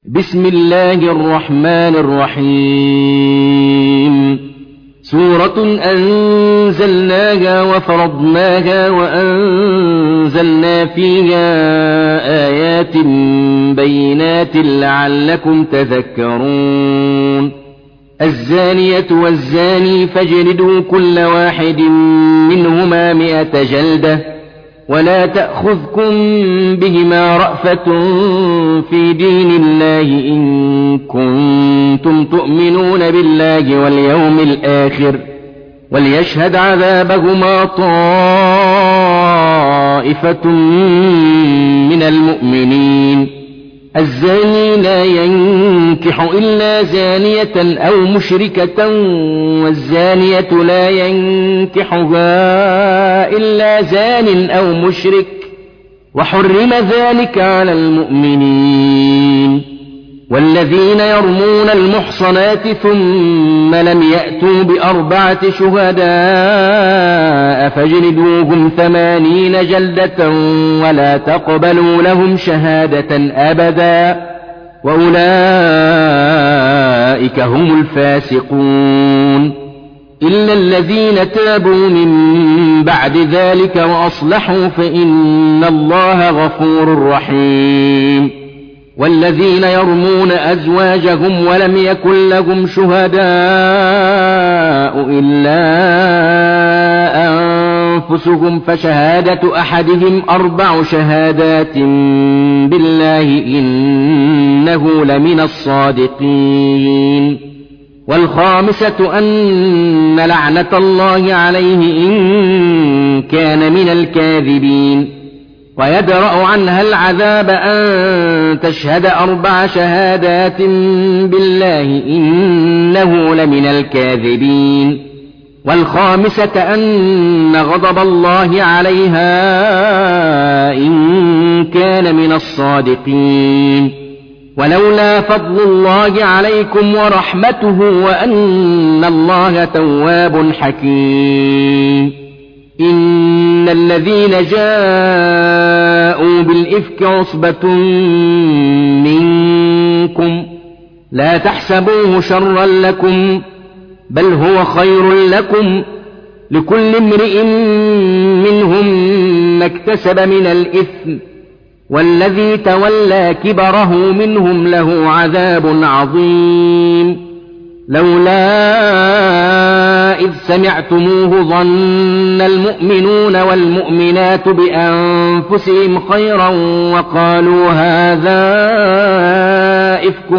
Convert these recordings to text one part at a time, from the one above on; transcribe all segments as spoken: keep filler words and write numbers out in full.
بسم الله الرحمن الرحيم سورة أنزلناها وفرضناها وأنزلنا فيها آيات بينات لعلكم تذكرون الزانية والزاني فاجلدوا كل واحد منهما مئة جلدة ولا تأخذكم بهما رأفة في دين الله إن كنتم تؤمنون بالله واليوم الآخر وليشهد عذابهما طائفة من المؤمنين الزاني لا ينكح إلا زانية أو مشركة والزانية لا ينكحها إلا زان أو مشرك وحرم ذلك على المؤمنين والذين يرمون المحصنات ثم لم يأتوا بأربعة شهداء فاجلدوهم ثمانين جلدة ولا تقبلوا لهم شهادة أبدا وأولئك هم الفاسقون إلا الذين تابوا من بعد ذلك وأصلحوا فإن الله غفور رحيم والذين يرمون أزواجهم ولم يكن لهم شهداء إلا أنفسهم فشهادة أحدهم أربع شهادات بالله إنه لمن الصادقين والخامسة أن لعنة الله عليه إن كان من الكاذبين ويدرأ عنها العذاب أن تشهد أربع شهادات بالله إنه لمن الكاذبين والخامسة أن غضب الله عليها إن كان من الصادقين ولولا فضل الله عليكم ورحمته وأن الله تواب حكيم إن الذين جاءوا بالإفك عصبة منكم لا تحسبوه شرا لكم بل هو خير لكم لكل امرئ منهم ما اكتسب من الإثم والذي تولى كبره منهم له عذاب عظيم لولا إذ سمعتموه ظن المؤمنون والمؤمنات بأنفسهم خيرا وقالوا هذا إفك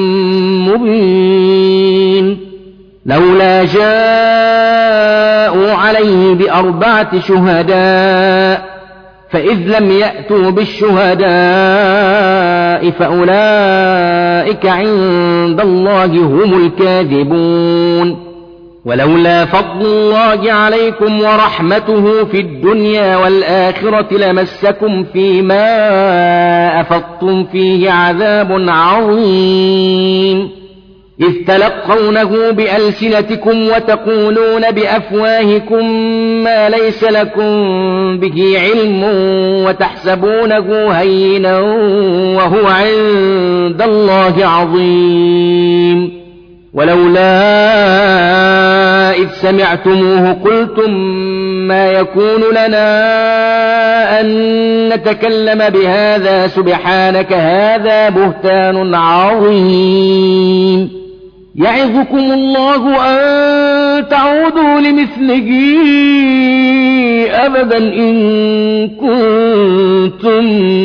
مبين لولا جاءوا عليه بأربعة شهداء فإذ لم يأتوا بالشهداء فأولئك عند الله هم الكاذبون ولولا فضل الله عليكم ورحمته في الدنيا والآخرة لمسكم فيما أفضتم فيه عذاب عظيم إذ تلقونه بألسنتكم وتقولون بأفواهكم ما ليس لكم به علم وتحسبونه هينا وهو عند الله عظيم ولولا إذ سمعتموه قلتم ما يكون لنا أن نتكلم بهذا سبحانك هذا بهتان عظيم يعظكم الله أن تعودوا لمثله أبدا إن كنتم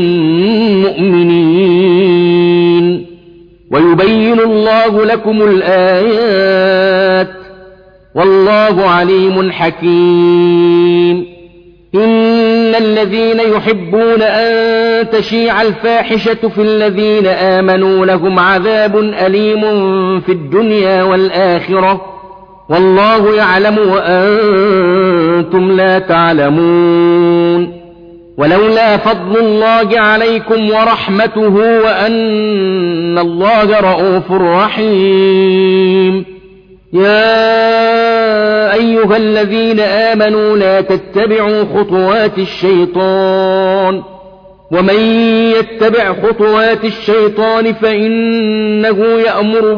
مؤمنين ويبين الله لكم الآيات والله عليم حكيم إن الذين يحبون أن تشيع الفاحشة في الذين آمنوا لهم عذاب أليم في الدنيا والآخرة والله يعلم وأنتم لا تعلمون ولولا فضل الله عليكم ورحمته وأن الله رءوف رحيم يا أيها الذين آمنوا لا تتبعوا خطوات الشيطان ومن يتبع خطوات الشيطان فإنه يأمر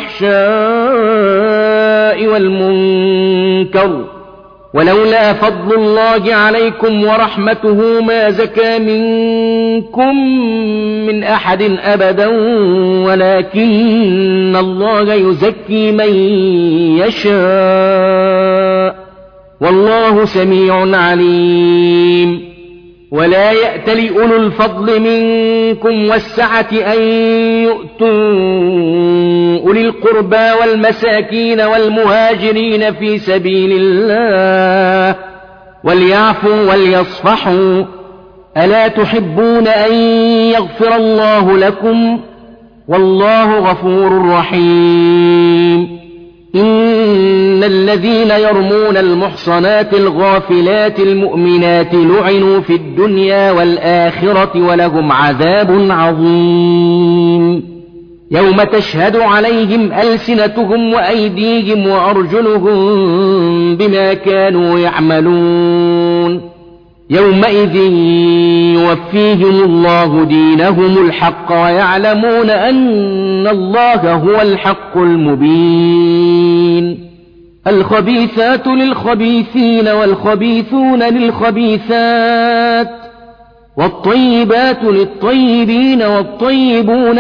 بالفحشاء والمنكر ولولا فضل الله عليكم ورحمته ما زكى منكم من أحد أبدا ولكن الله يزكي من يشاء والله سميع عليم. ولا يأتل أولو الفضل منكم والسعة أن يؤتوا أولي القربى والمساكين والمهاجرين في سبيل الله وليعفوا وليصفحوا ألا تحبون أن يغفر الله لكم والله غفور رحيم. إن الذين يرمون المحصنات الغافلات المؤمنات لعنوا في الدنيا والآخرة ولهم عذاب عظيم يوم تشهد عليهم ألسنتهم وأيديهم وأرجلهم بما كانوا يعملون يومئذ يوفيهم الله دينهم الحق ويعلمون أن الله هو الحق المبين. الخبيثات للخبيثين والخبيثون للخبيثات والطيبات للطيبين والطيبون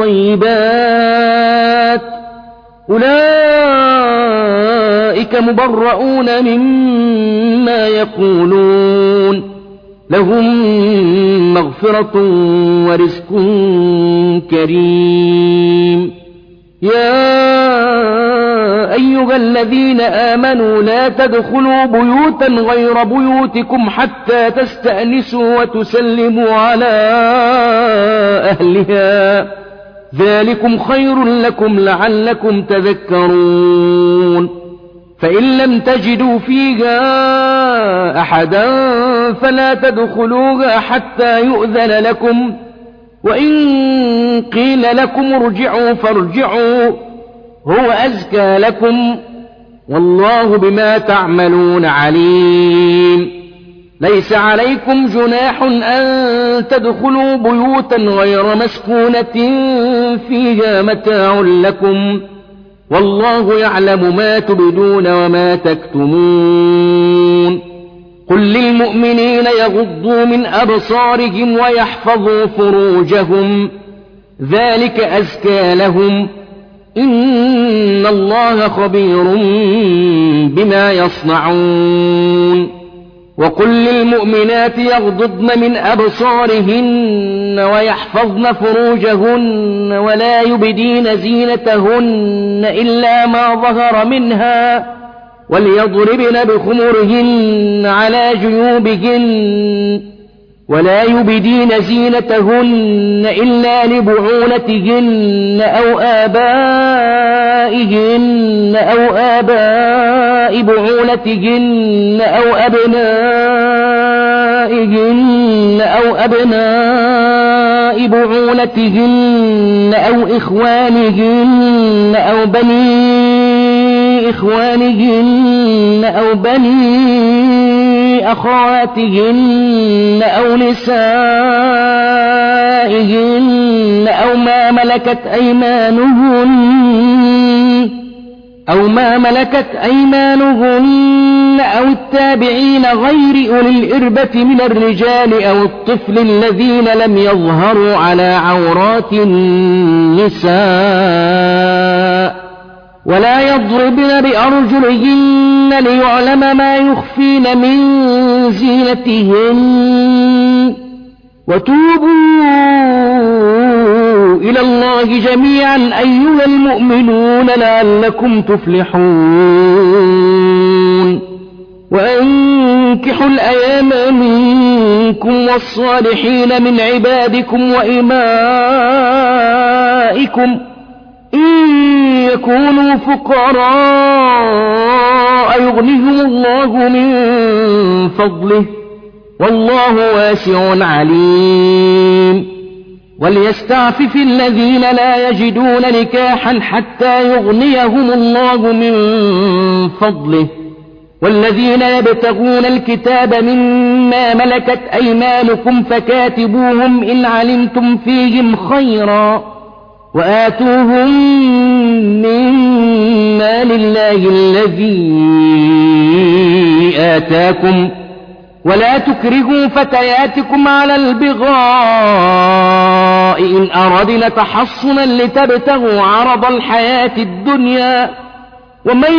للطيبات أولئك مبرؤون مما يقولون لهم مغفرة ورزق كريم. يا أيها الذين آمنوا لا تدخلوا بيوتا غير بيوتكم حتى تستأنسوا وتسلموا على أهلها ذلكم خير لكم لعلكم تذكرون. فإن لم تجدوا فيها أحدا فلا تدخلوها حتى يؤذن لكم وإن قيل لكم ارجعوا فارجعوا هو أزكى لكم والله بما تعملون عليم. ليس عليكم جناح أن تدخلوا بيوتا غير مسكونة فيها متاع لكم والله يعلم ما تبدون وما تكتمون. قل للمؤمنين يغضوا من أبصارهم ويحفظوا فروجهم ذلك أزكى لهم إن الله خبير بما يصنعون. وقل للمؤمنات يغضضن من أبصارهن ويحفظن فروجهن ولا يبدين زينتهن إلا ما ظهر منها وليضربن بخمرهن على جيوبهن ولا يبدين زينتهن إلا لبعولتهن أو آبائهن أو آباء بعولتهن أو أبنائهن أو أبناء بعولتهن أو إخوانهن أو بني إخوانهن أو بني أخواتهن أو نسائهن أو ما ملكت أيمانهن أو ما ملكت أيمانهن أو التابعين غير أولي الإربة من الرجال أو الطفل الذين لم يظهروا على عورات النساء ولا يضربن بأرجلهن ليعلم ما يخفين من زينتهن وتوبوا إلى الله جميعا أيها المؤمنون لعلكم تفلحون. وأنكحوا الأيام منكم والصالحين من عبادكم وإمائكم إن يكونوا فقراء يغنيهم الله من فضله والله واسع عليم. وليستعفف الذين لا يجدون نكاحا حتى يغنيهم الله من فضله والذين يبتغون الكتاب مما ملكت أيمانكم فكاتبوهم إن علمتم فيهم خيرا وآتوهم من مال الله الذي آتاكم ولا تكرهوا فتياتكم على البغاء إن أردنا تحصنا لتبتغوا عرض الحياة الدنيا ومن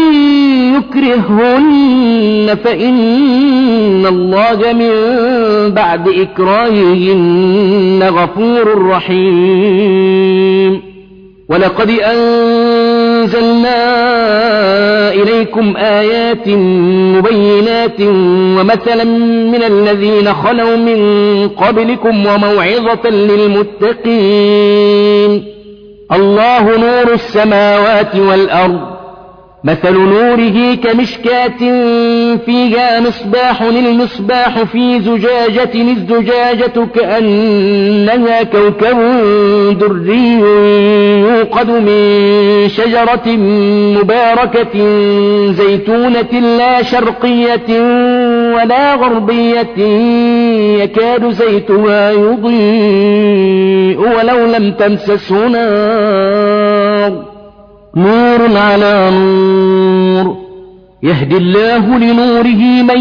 يكرههن فإن الله من بعد إكراههن غفور رحيم ولقد أنزلنا إليكم آيات مبينات ومثلا من الذين خلوا من قبلكم وموعظة للمتقين الله نور السماوات والأرض مثل نوره كمشكاة فيها مصباح المصباح في زجاجة الزجاجة كأنها كوكب دري يوقد من شجرة مباركة زيتونة لا شرقية ولا غربية يكاد زيتها يضيء ولو لم تمسسه نار نور على نور يهدي الله لنوره من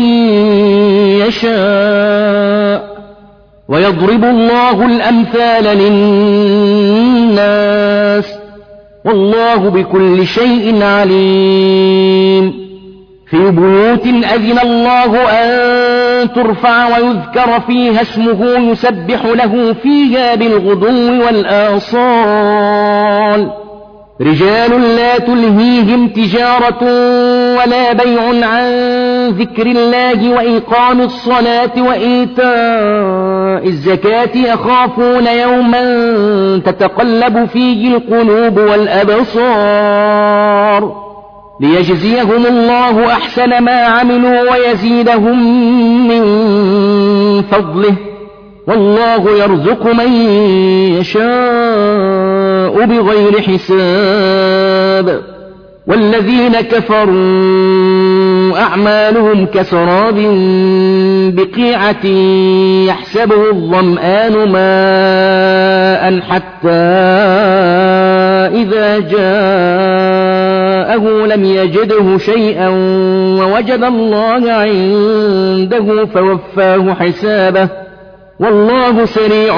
يشاء ويضرب الله الأمثال للناس والله بكل شيء عليم في بيوت أذن الله أن ترفع ويذكر فيها اسمه يسبح له فيها بالغدو والآصال رجال لا تلهيهم تجارة ولا بيع عن ذكر الله وإقام الصلاة وإيتاء الزكاة يخافون يوما تتقلب فيه القلوب والأبصار ليجزيهم الله أحسن ما عملوا ويزيدهم من فضله والله يرزق من يشاء بغير حساب والذين كفروا أعمالهم كسراب بقيعة يحسبه الظمآن ماء حتى إذا جاءه لم يجده شيئا ووجد الله عنده فوفاه حسابه والله سريع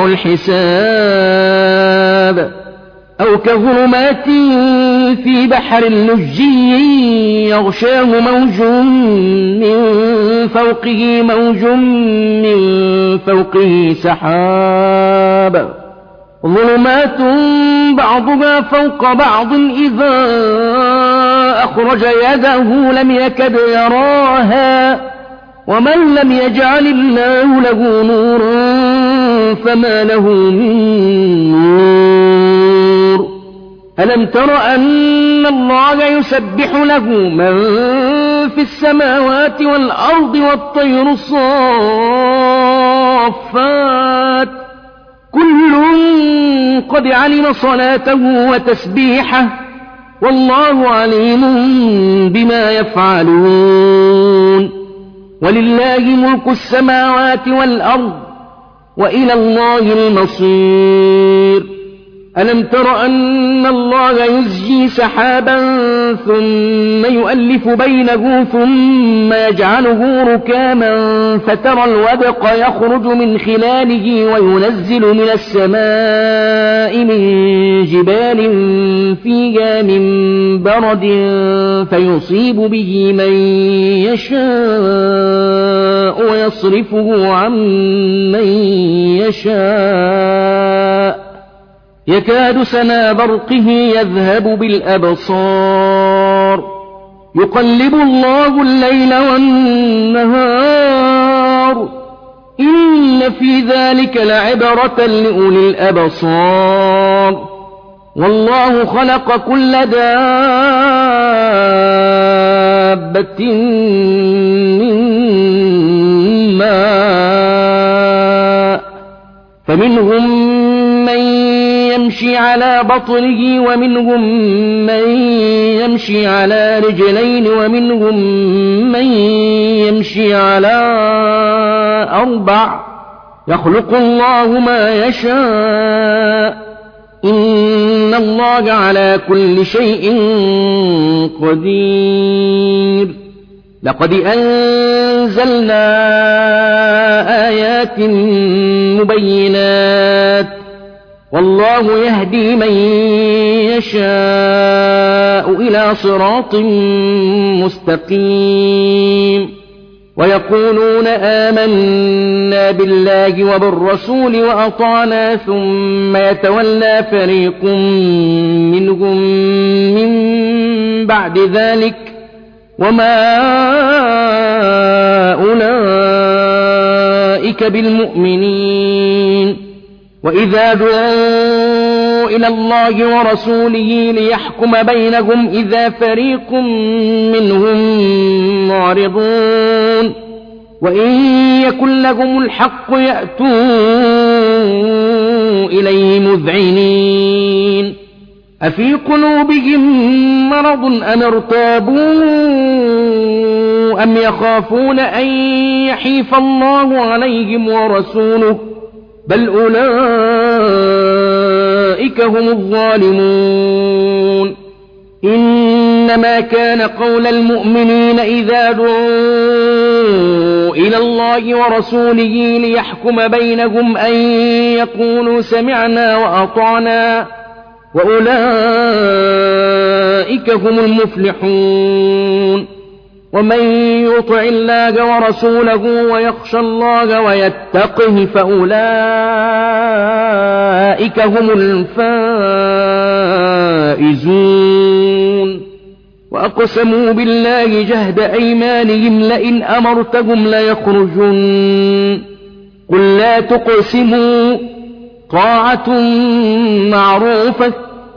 الحساب أو كظلمات في بحر لجي يغشاه موج من فوقه موج من فوقه سحاب ظلمات بعضها فوق بعض إذا أخرج يده لم يكد يراها ومن لم يجعل الله له نورا فما له من نور ألم تر أن الله يسبح له من في السماوات والأرض والطير الصافات كل قد علم صلاته وتسبيحه والله عليم بما يفعلون ولله ملك السماوات والأرض وإلى الله المصير ألم تر أن الله يزجي سحابا ثم يؤلف بينه ثم يجعله ركاما فترى الودق يخرج من خلاله وينزل من السماء من جبال فيها من برد فيصيب به من يشاء ويصرفه عن من يشاء يكاد سنا برقه يذهب بالأبصار يقلب الله الليل والنهار إن في ذلك لعبرة لأولي الأبصار والله خلق كل دابة من ماء فمنهم من يمشي يمشي على بطنه ومنهم من يمشي على رجلين ومنهم من يمشي على أربع يخلق الله ما يشاء إن الله على كل شيء قدير. لقد أنزلنا آيات مبينات والله يهدي من يشاء إلى صراط مستقيم. ويقولون آمنا بالله وبالرسول وأطعنا ثم يتولى فريق منهم من بعد ذلك وما أولئك بالمؤمنين. وإذا دعوا إلى الله ورسوله ليحكم بينهم إذا فريق منهم معرضون وإن يكن لهم الحق يأتوا إليه مذعنين. أفي قلوبهم مرض أم ارتابوا أم يخافون أن يحيف الله عليهم ورسوله بل أولئك هم الظالمون. إنما كان قول المؤمنين إذا دعوا إلى الله ورسوله ليحكم بينهم أن يقولوا سمعنا وأطعنا وأولئك هم المفلحون. ومن يطع الله ورسوله ويخشى الله ويتقه فأولئك هم الفائزون. وأقسموا بالله جهد أيمانهم لئن أمرتهم ليخرجن قل لا تقسموا طاعة معروفة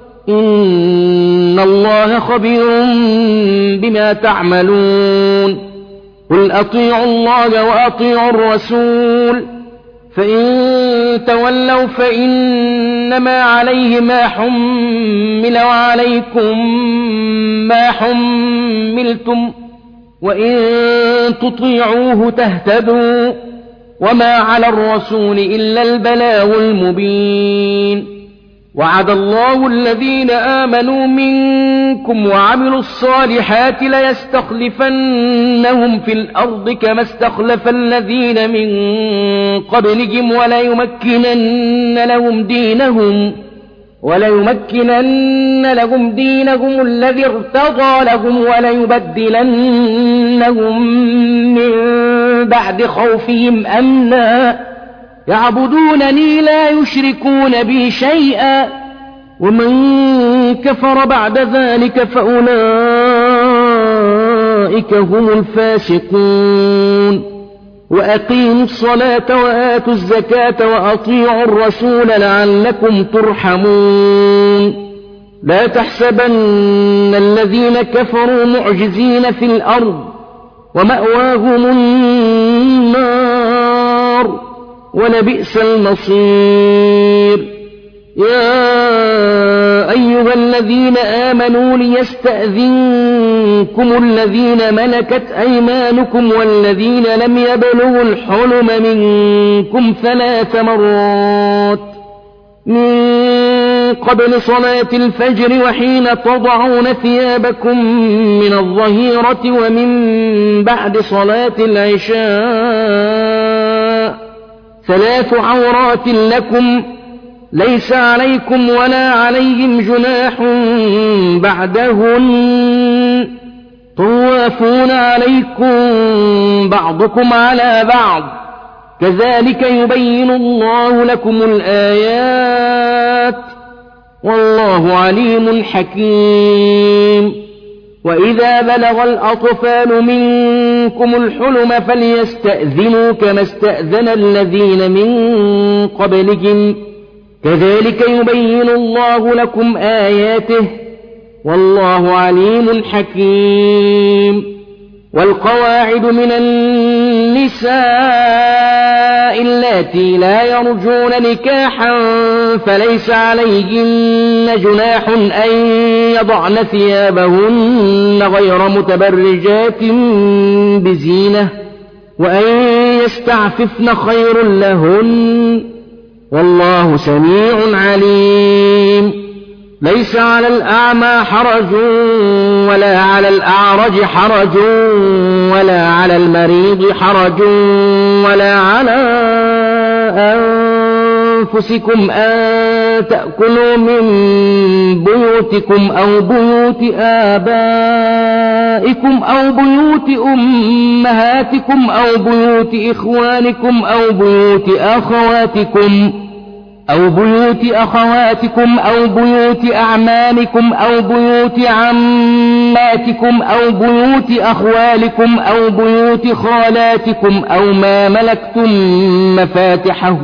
إن الله خبير بما تعملون. قل أطيعوا الله وأطيعوا الرسول فإن تولوا فإنما عليه ما حمل وعليكم ما حملتم وإن تطيعوه تهتدوا وما على الرسول إلا البلاغ المبين. وعد الله الذين آمنوا منكم وعملوا الصالحات ليستخلفنهم في الأرض كما استخلف الذين من قبلهم وليمكنن لهم دينهم وليمكنن لهم دينهم الذي ارتضى لهم وليبدلنهم من بعد خوفهم أمنا يعبدونني لا يشركون بي شيئا ومن كفر بعد ذلك فأولئك هم الفاسقون. وأقيموا الصلاة وآتوا الزكاة وأطيعوا الرسول لعلكم ترحمون. لا تحسبن الذين كفروا معجزين في الأرض ومأواهم النار ولبئس المصير. يا أيها الذين آمنوا ليستأذنكم الذين ملكت أيمانكم والذين لم يبلغوا الحلم منكم ثلاث مرات من قبل صلاة الفجر وحين تضعون ثيابكم من الظهيرة ومن بعد صلاة العشاء ثلاث عورات لكم ليس عليكم ولا عليهم جناح بعدهن طوافون عليكم بعضكم على بعض كذلك يبين الله لكم الآيات والله عليم حكيم. وإذا بلغ الأطفال منكم الحلم فليستأذنوا كما استأذن الذين من قبلهم كذلك يبين الله لكم آياته والله عليم حكيم. والقواعد من النساء النساء اللاتي لا يرجون نكاحا فليس عليهن جناح أن يضعن ثيابهن غير متبرجات بزينة وأن يستعففن خير لهن والله سميع عليم. ليس على الأعمى حرج ولا على الأعرج حرج ولا على المريض حرج ولا على أنفسكم أن تأكلوا من بيوتكم أو بيوت آبائكم أو بيوت أمهاتكم أو بيوت إخوانكم أو بيوت أخواتكم أو بيوت أخواتكم أو بيوت أعمامكم أو بيوت عماتكم أو بيوت أخوالكم أو بيوت خالاتكم أو ما ملكتم مفاتحه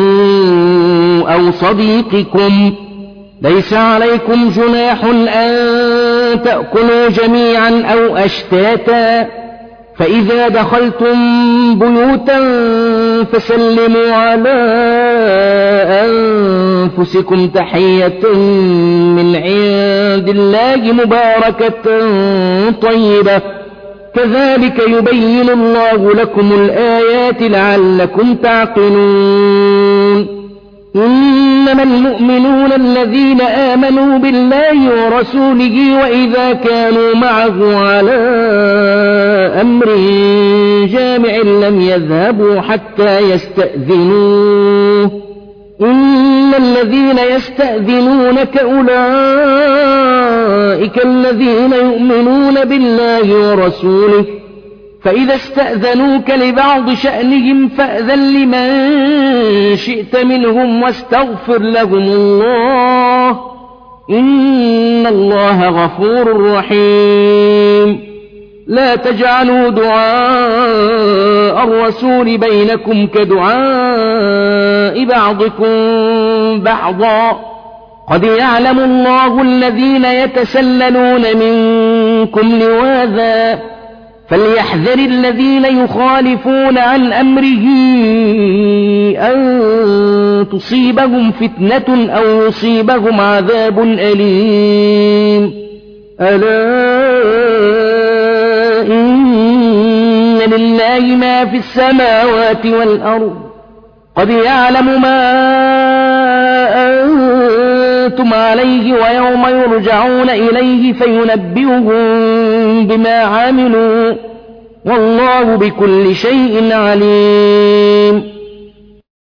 أو صديقكم. ليس عليكم جناح أن تأكلوا جميعا أو أشتاتا فإذا دخلتم بيوتا فسلموا على أنفسكم تحية من عند الله مباركة طيبة كذلك يبين الله لكم الآيات لعلكم تعقلون. إنما المؤمنون الذين آمنوا بالله ورسوله وإذا كانوا معه على أمر جامع لم يذهبوا حتى يستأذنوه إن الذين يستأذنونك أولئك الذين يؤمنون بالله ورسوله فإذا استأذنوك لبعض شأنهم فأذن لمن شئت منهم واستغفر لهم الله إن الله غفور رحيم. لا تجعلوا دعاء الرسول بينكم كدعاء بعضكم بعضا قد يعلم الله الذين يتسللون منكم لواذا فليحذر الذين يخالفون عن أمره أن تصيبهم فتنة أو يصيبهم عذاب أليم. ألا إن لله ما في السماوات والأرض قد يعلم ما أنتم عليه ويوم يرجعون إليه فينبئهم بما عملوا والله بكل شيء عليم.